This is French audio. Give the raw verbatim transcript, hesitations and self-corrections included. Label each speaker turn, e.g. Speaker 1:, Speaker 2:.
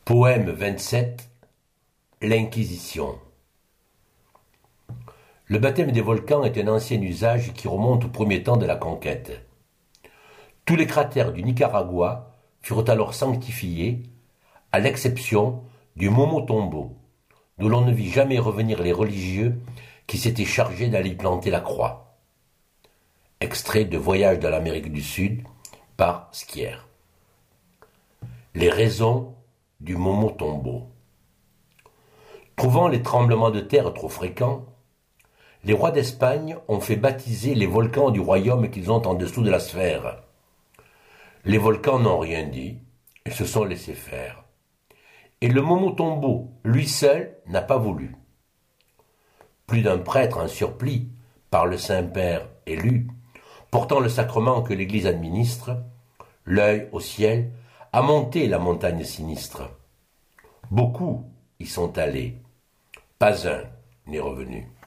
Speaker 1: Poème vingt-sept. L'Inquisition. Le baptême des volcans est un ancien usage qui remonte au premier temps de la conquête. Tous les cratères du Nicaragua furent alors sanctifiés, à l'exception du Momotombo, d'où l'on ne vit jamais revenir les religieux qui s'étaient chargés d'aller y planter la croix. Extrait de Voyage dans l'Amérique du Sud par Skier. Les raisons du Momotombo. Trouvant les tremblements de terre trop fréquents, les rois d'Espagne ont fait baptiser les volcans du royaume qu'ils ont en dessous de la sphère. Les volcans n'ont rien dit et se sont laissés faire. Et le Momotombo, lui seul, n'a pas voulu. Plus d'un prêtre en surplis, par le Saint-Père élu, portant le sacrement que l'Église administre, l'œil au ciel, a monté la montagne sinistre. Beaucoup y sont allés, pas un n'est revenu.